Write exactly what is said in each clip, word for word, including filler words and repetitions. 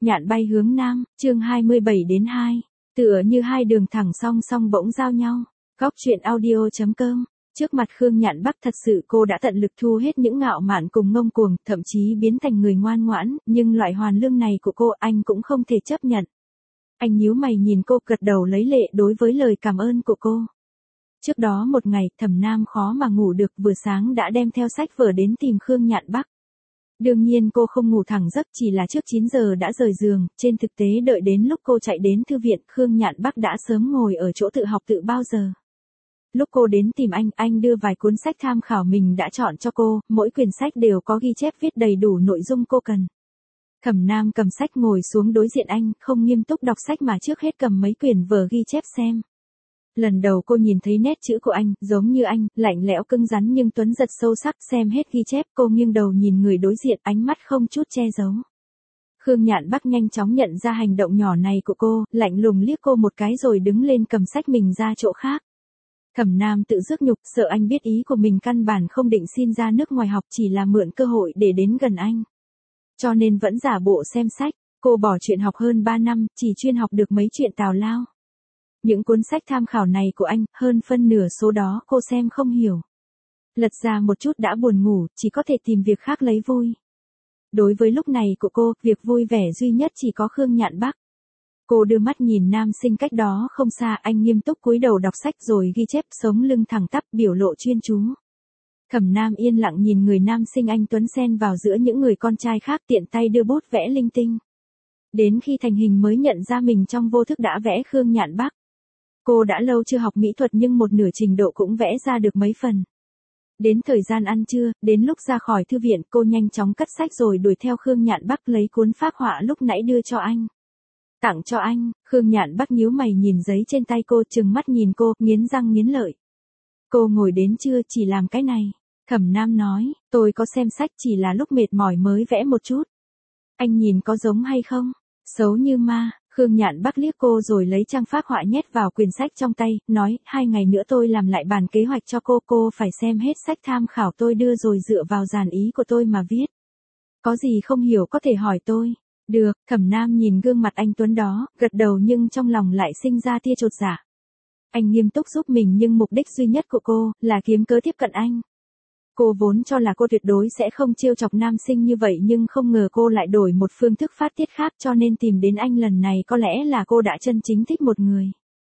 Nhạn bay hướng nam, chương hai mươi bảy đến hai. Tựa như hai đường thẳng song song bỗng giao nhau. Góc truyện audio chấm com. Trước mặt Khương Nhạn Bắc thật sự cô đã tận lực thu hết những ngạo mạn cùng ngông cuồng, thậm chí biến thành người ngoan ngoãn, nhưng loại hoàn lương này của cô anh cũng không thể chấp nhận. Anh nhíu mày nhìn cô gật đầu lấy lệ đối với lời cảm ơn của cô. Trước đó một ngày, Thẩm Nam khó mà ngủ được, vừa sáng đã đem theo sách vở đến tìm Khương Nhạn Bắc. Đương nhiên cô không ngủ thẳng giấc, chỉ là trước chín giờ đã rời giường, trên thực tế đợi đến lúc cô chạy đến thư viện, Khương Nhạn Bắc đã sớm ngồi ở chỗ tự học tự bao giờ. Lúc cô đến tìm anh, anh đưa vài cuốn sách tham khảo mình đã chọn cho cô, mỗi quyển sách đều có ghi chép viết đầy đủ nội dung cô cần. Thẩm Nam cầm sách ngồi xuống đối diện anh, không nghiêm túc đọc sách mà trước hết cầm mấy quyển vở ghi chép xem. Lần đầu cô nhìn thấy nét chữ của anh, giống như anh, lạnh lẽo cứng rắn nhưng tuấn giật sâu sắc, xem hết ghi chép, cô nghiêng đầu nhìn người đối diện, ánh mắt không chút che giấu. Khương Nhạn Bắc nhanh chóng nhận ra hành động nhỏ này của cô, lạnh lùng liếc cô một cái rồi đứng lên cầm sách mình ra chỗ khác. Thẩm Nam tự rước nhục, sợ anh biết ý của mình, căn bản không định xin ra nước ngoài học, chỉ là mượn cơ hội để đến gần anh. Cho nên vẫn giả bộ xem sách, cô bỏ chuyện học hơn ba năm, chỉ chuyên học được mấy chuyện tào lao. Những cuốn sách tham khảo này của anh, hơn phân nửa số đó cô xem không hiểu. Lật ra một chút đã buồn ngủ, chỉ có thể tìm việc khác lấy vui. Đối với lúc này của cô, việc vui vẻ duy nhất chỉ có Khương Nhạn Bắc. Cô đưa mắt nhìn nam sinh cách đó không xa, anh nghiêm túc cúi đầu đọc sách rồi ghi chép, sống lưng thẳng tắp, biểu lộ chuyên chú. Thẩm Nam yên lặng nhìn người nam sinh anh tuấn xen vào giữa những người con trai khác, tiện tay đưa bút vẽ linh tinh. Đến khi thành hình mới nhận ra mình trong vô thức đã vẽ Khương Nhạn Bắc. Cô đã lâu chưa học mỹ thuật nhưng một nửa trình độ cũng vẽ ra được mấy phần. Đến thời gian ăn trưa, đến lúc ra khỏi thư viện, cô nhanh chóng cất sách rồi đuổi theo Khương Nhạn Bắc lấy cuốn phác họa lúc nãy đưa cho anh. Tặng cho anh. Khương Nhạn Bắc nhíu mày nhìn giấy trên tay cô, trừng mắt nhìn cô, nghiến răng nghiến lợi. Cô ngồi đến trưa chỉ làm cái này. Thẩm Nam nói, tôi có xem sách, chỉ là lúc mệt mỏi mới vẽ một chút. Anh nhìn có giống hay không? Xấu như ma. Khương Nhạn Bắc liếc cô rồi lấy trang phác họa nhét vào quyển sách trong tay, nói, hai ngày nữa tôi làm lại bản kế hoạch cho cô, cô phải xem hết sách tham khảo tôi đưa rồi dựa vào dàn ý của tôi mà viết. Có gì không hiểu có thể hỏi tôi. Được. Thẩm Nam nhìn gương mặt anh tuấn đó, gật đầu nhưng trong lòng lại sinh ra tia chột dạ. Anh nghiêm túc giúp mình nhưng mục đích duy nhất của cô là kiếm cớ tiếp cận anh. Cô vốn cho là cô tuyệt đối sẽ không trêu chọc nam sinh như vậy nhưng không ngờ cô lại đổi một phương thức phát tiết khác, cho nên tìm đến anh lần này có lẽ là cô đã chân chính thích một người.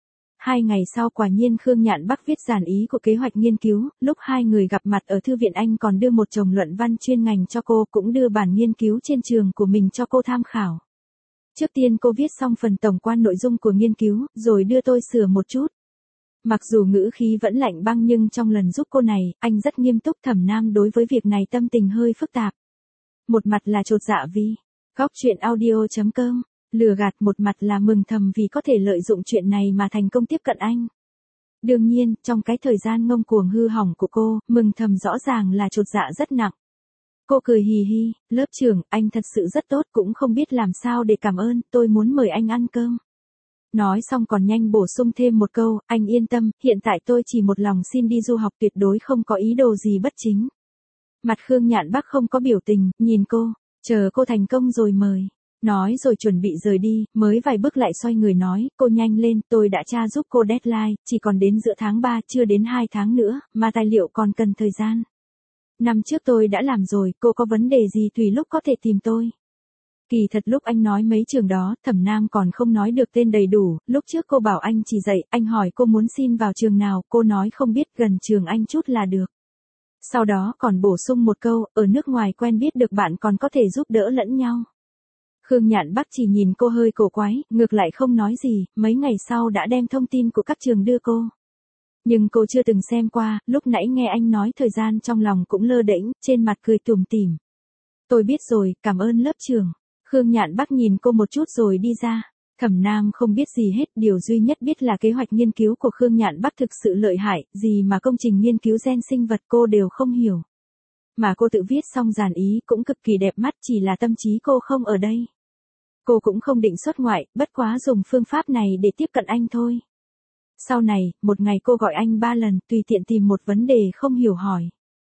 Hai ngày sau quả nhiên Khương Nhạn Bắc viết dàn ý của kế hoạch nghiên cứu, lúc hai người gặp mặt ở thư viện anh còn đưa một chồng luận văn chuyên ngành cho cô, cũng đưa bản nghiên cứu trên trường của mình cho cô tham khảo. Trước tiên cô viết xong phần tổng quan nội dung của nghiên cứu, rồi đưa tôi sửa một chút. Mặc dù ngữ khí vẫn lạnh băng nhưng trong lần giúp cô này, anh rất nghiêm túc. Thẩm Nam đối với việc này tâm tình hơi phức tạp. Một mặt là chột dạ vì góc truyện audio chấm com, lừa gạt, một mặt là mừng thầm vì có thể lợi dụng chuyện này mà thành công tiếp cận anh. Đương nhiên, trong cái thời gian ngông cuồng hư hỏng của cô, mừng thầm rõ ràng là chột dạ rất nặng. Cô cười hì hì, lớp trưởng, anh thật sự rất tốt, cũng không biết làm sao để cảm ơn, tôi muốn mời anh ăn cơm. Nói xong còn nhanh bổ sung thêm một câu, anh yên tâm, hiện tại tôi chỉ một lòng xin đi du học, tuyệt đối không có ý đồ gì bất chính. Mặt Khương Nhạn Bắc không có biểu tình, nhìn cô, chờ cô thành công rồi mời. Nói rồi chuẩn bị rời đi, mới vài bước lại xoay người nói, cô nhanh lên, tôi đã tra giúp cô deadline, chỉ còn đến giữa tháng ba, chưa đến hai tháng nữa, mà tài liệu còn cần thời gian. Năm trước tôi đã làm rồi, cô có vấn đề gì tùy lúc có thể tìm tôi. Kỳ thật lúc anh nói mấy trường đó, Thẩm Nam còn không nói được tên đầy đủ, lúc trước cô bảo anh chỉ dạy, anh hỏi cô muốn xin vào trường nào, cô nói không biết, gần trường anh chút là được. Sau đó còn bổ sung một câu, ở nước ngoài quen biết được bạn còn có thể giúp đỡ lẫn nhau. Khương Nhạn Bắc chỉ nhìn cô hơi cổ quái, ngược lại không nói gì, mấy ngày sau đã đem thông tin của các trường đưa cô. Nhưng cô chưa từng xem qua, lúc nãy nghe anh nói thời gian trong lòng cũng lơ đễnh, trên mặt cười tủm tỉm. Tôi biết rồi, cảm ơn lớp trưởng. Khương Nhạn Bắc nhìn cô một chút rồi đi ra. Thẩm Nam không biết gì hết, điều duy nhất biết là kế hoạch nghiên cứu của Khương Nhạn Bắc thực sự lợi hại, gì mà công trình nghiên cứu gen sinh vật cô đều không hiểu. Mà cô tự viết xong dàn ý cũng cực kỳ đẹp mắt, chỉ là tâm trí cô không ở đây. Cô cũng không định xuất ngoại, bất quá dùng phương pháp này để tiếp cận anh thôi. Sau này, một ngày cô gọi anh ba lần, tùy tiện tìm một vấn đề không hiểu hỏi.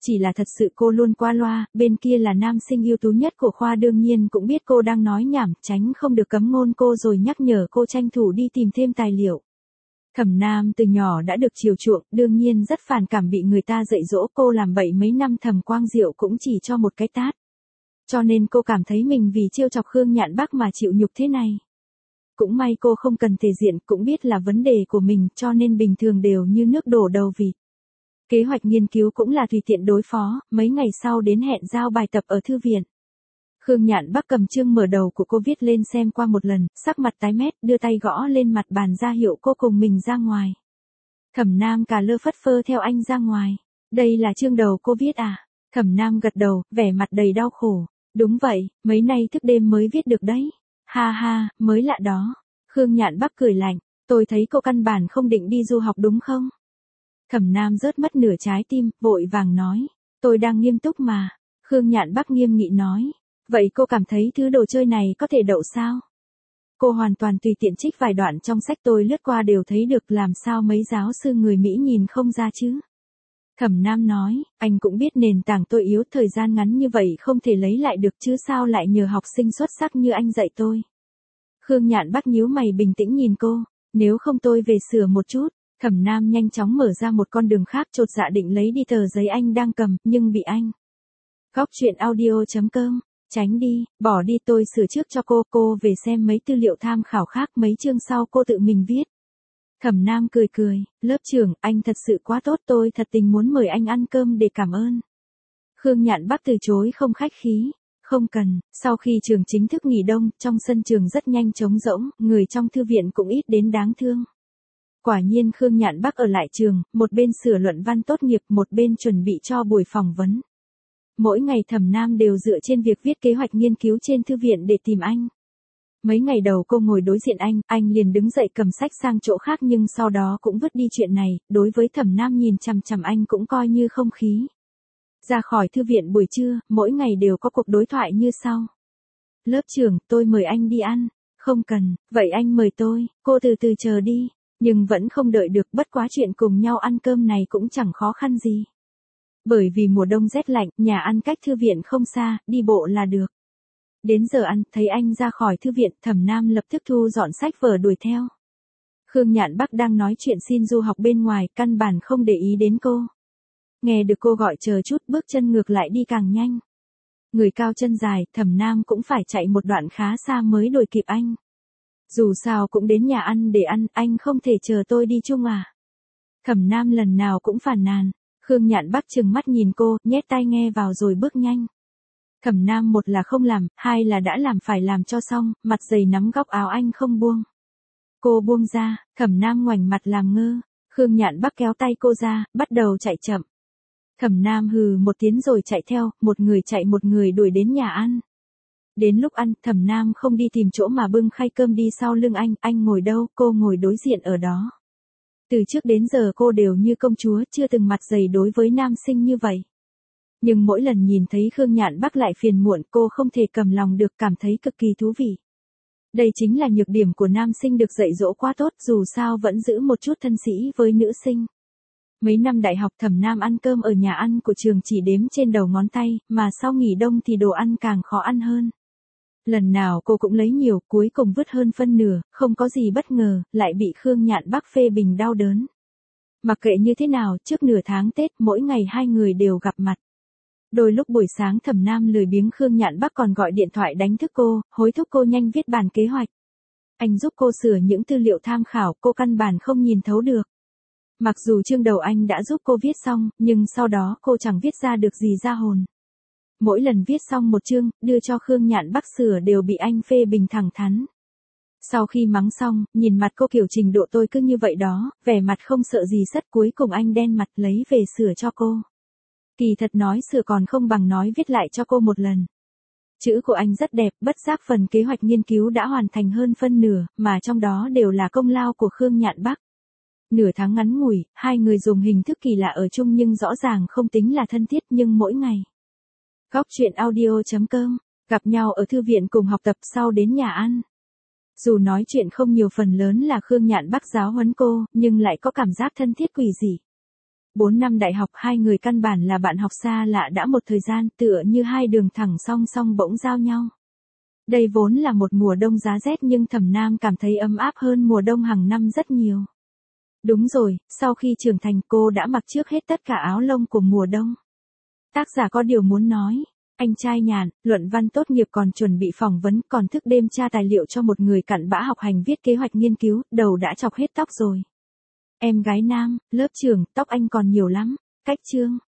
Chỉ là thật sự cô luôn qua loa, bên kia là nam sinh ưu tú nhất của khoa đương nhiên cũng biết cô đang nói nhảm, tránh không được cấm ngôn cô rồi nhắc nhở cô tranh thủ đi tìm thêm tài liệu. Thẩm Nam từ nhỏ đã được chiều chuộng, đương nhiên rất phản cảm bị người ta dạy dỗ, cô làm bậy mấy năm Thẩm Quang Diệu cũng chỉ cho một cái tát. Cho nên cô cảm thấy mình vì trêu chọc Khương Nhạn Bắc mà chịu nhục thế này. Cũng may cô không cần thể diện, cũng biết là vấn đề của mình, cho nên bình thường đều như nước đổ đầu vịt. Kế hoạch nghiên cứu cũng là tùy tiện đối phó, mấy ngày sau đến hẹn giao bài tập ở thư viện. Khương Nhạn Bắc cầm chương mở đầu của cô viết lên xem qua một lần, sắc mặt tái mét, đưa tay gõ lên mặt bàn ra hiệu cô cùng mình ra ngoài. Thẩm Nam cà lơ phất phơ theo anh ra ngoài. Đây là chương đầu cô viết à? Thẩm Nam gật đầu, vẻ mặt đầy đau khổ. Đúng vậy, mấy nay thức đêm mới viết được đấy. Ha ha, mới lạ đó. Khương Nhạn Bắc cười lạnh, tôi thấy cô căn bản không định đi du học đúng không? Thẩm Nam rớt mất nửa trái tim, vội vàng nói, tôi đang nghiêm túc mà. Khương Nhạn Bắc nghiêm nghị nói, vậy cô cảm thấy thứ đồ chơi này có thể đậu sao? Cô hoàn toàn tùy tiện trích vài đoạn trong sách tôi lướt qua đều thấy được, làm sao mấy giáo sư người Mỹ nhìn không ra chứ? Thẩm Nam nói, anh cũng biết nền tảng tôi yếu, thời gian ngắn như vậy không thể lấy lại được chứ sao lại nhờ học sinh xuất sắc như anh dạy tôi. Khương Nhạn Bắc nhíu mày bình tĩnh nhìn cô, nếu không tôi về sửa một chút. Thẩm Nam nhanh chóng mở ra một con đường khác, chột dạ định lấy đi tờ giấy anh đang cầm, nhưng bị anh. Góc truyện audio chấm com, tránh đi, bỏ đi, tôi sửa trước cho cô, cô về xem mấy tư liệu tham khảo khác, mấy chương sau cô tự mình viết. Thẩm Nam cười cười, lớp trưởng, anh thật sự quá tốt, tôi thật tình muốn mời anh ăn cơm để cảm ơn. Khương Nhạn Bắc từ chối không khách khí, không cần. Sau khi trường chính thức nghỉ đông, trong sân trường rất nhanh trống rỗng, người trong thư viện cũng ít đến đáng thương. Quả nhiên Khương Nhạn Bắc ở lại trường, một bên sửa luận văn tốt nghiệp, một bên chuẩn bị cho buổi phỏng vấn. Mỗi ngày Thẩm Nam đều dựa trên việc viết kế hoạch nghiên cứu trên thư viện để tìm anh. Mấy ngày đầu cô ngồi đối diện anh, anh liền đứng dậy cầm sách sang chỗ khác nhưng sau đó cũng vứt đi chuyện này, đối với Thẩm Nam nhìn chằm chằm anh cũng coi như không khí. Ra khỏi thư viện buổi trưa, mỗi ngày đều có cuộc đối thoại như sau. Lớp trưởng, tôi mời anh đi ăn. Không cần, vậy anh mời tôi, cô từ từ chờ đi. Nhưng vẫn không đợi được, bất quá chuyện cùng nhau ăn cơm này cũng chẳng khó khăn gì. Bởi vì mùa đông rét lạnh, nhà ăn cách thư viện không xa, đi bộ là được. Đến giờ ăn, thấy anh ra khỏi thư viện, Thẩm Nam lập tức thu dọn sách vở đuổi theo. Khương Nhạn Bắc đang nói chuyện xin du học bên ngoài, căn bản không để ý đến cô. Nghe được cô gọi chờ chút, bước chân ngược lại đi càng nhanh. Người cao chân dài, Thẩm Nam cũng phải chạy một đoạn khá xa mới đuổi kịp anh. Dù sao cũng đến nhà ăn để ăn, anh không thể chờ tôi đi chung à? Thẩm Nam lần nào cũng phàn nàn. Khương Nhạn Bắc trừng mắt nhìn cô, nhét tai nghe vào rồi bước nhanh. Thẩm Nam một là không làm, hai là đã làm phải làm cho xong, mặt dày nắm góc áo anh không buông. Cô buông ra, Thẩm Nam ngoảnh mặt làm ngơ. Khương Nhạn Bắc kéo tay cô ra, bắt đầu chạy chậm. Thẩm Nam hừ một tiếng rồi chạy theo, một người chạy một người đuổi đến nhà ăn. Đến lúc ăn, Thẩm Nam không đi tìm chỗ mà bưng khay cơm đi sau lưng anh, anh ngồi đâu, cô ngồi đối diện ở đó. Từ trước đến giờ cô đều như công chúa, chưa từng mặt dày đối với nam sinh như vậy. Nhưng mỗi lần nhìn thấy Khương Nhạn Bắc lại phiền muộn, cô không thể cầm lòng được, cảm thấy cực kỳ thú vị. Đây chính là nhược điểm của nam sinh được dạy dỗ quá tốt, dù sao vẫn giữ một chút thân sĩ với nữ sinh. Mấy năm đại học Thẩm Nam ăn cơm ở nhà ăn của trường chỉ đếm trên đầu ngón tay, mà sau nghỉ đông thì đồ ăn càng khó ăn hơn. Lần nào cô cũng lấy nhiều, cuối cùng vứt hơn phân nửa, không có gì bất ngờ, lại bị Khương Nhạn Bắc phê bình đau đớn. Mặc kệ như thế nào, trước nửa tháng Tết, mỗi ngày hai người đều gặp mặt. Đôi lúc buổi sáng Thẩm Nam lười biếng, Khương Nhạn Bắc còn gọi điện thoại đánh thức cô, hối thúc cô nhanh viết bản kế hoạch. Anh giúp cô sửa những tư liệu tham khảo, cô căn bản không nhìn thấu được. Mặc dù chương đầu anh đã giúp cô viết xong, nhưng sau đó cô chẳng viết ra được gì ra hồn. Mỗi lần viết xong một chương, đưa cho Khương Nhạn Bắc sửa đều bị anh phê bình thẳng thắn. Sau khi mắng xong, nhìn mặt cô kiểu trình độ tôi cứ như vậy đó, vẻ mặt không sợ gì sất, cuối cùng anh đen mặt lấy về sửa cho cô. Kỳ thật nói sửa còn không bằng nói viết lại cho cô một lần. Chữ của anh rất đẹp, bất giác phần kế hoạch nghiên cứu đã hoàn thành hơn phân nửa, mà trong đó đều là công lao của Khương Nhạn Bắc. Nửa tháng ngắn ngủi, hai người dùng hình thức kỳ lạ ở chung nhưng rõ ràng không tính là thân thiết, nhưng mỗi ngày. Góc truyện audio chấm com, gặp nhau ở thư viện cùng học tập, sau đến nhà ăn. Dù nói chuyện không nhiều, phần lớn là Khương Nhạn Bắc giáo huấn cô, nhưng lại có cảm giác thân thiết quỷ dị. Bốn năm đại học hai người căn bản là bạn học xa lạ đã một thời gian, tựa như hai đường thẳng song song bỗng giao nhau. Đây vốn là một mùa đông giá rét nhưng Thẩm Nam cảm thấy ấm áp hơn mùa đông hàng năm rất nhiều. Đúng rồi, sau khi trưởng thành cô đã mặc trước hết tất cả áo lông của mùa đông. Tác giả có điều muốn nói. Anh trai nhàn, luận văn tốt nghiệp còn chuẩn bị phỏng vấn, còn thức đêm tra tài liệu cho một người cặn bã học hành viết kế hoạch nghiên cứu, đầu đã chọc hết tóc rồi. Em gái nam, lớp trưởng, tóc anh còn nhiều lắm. Cách chương.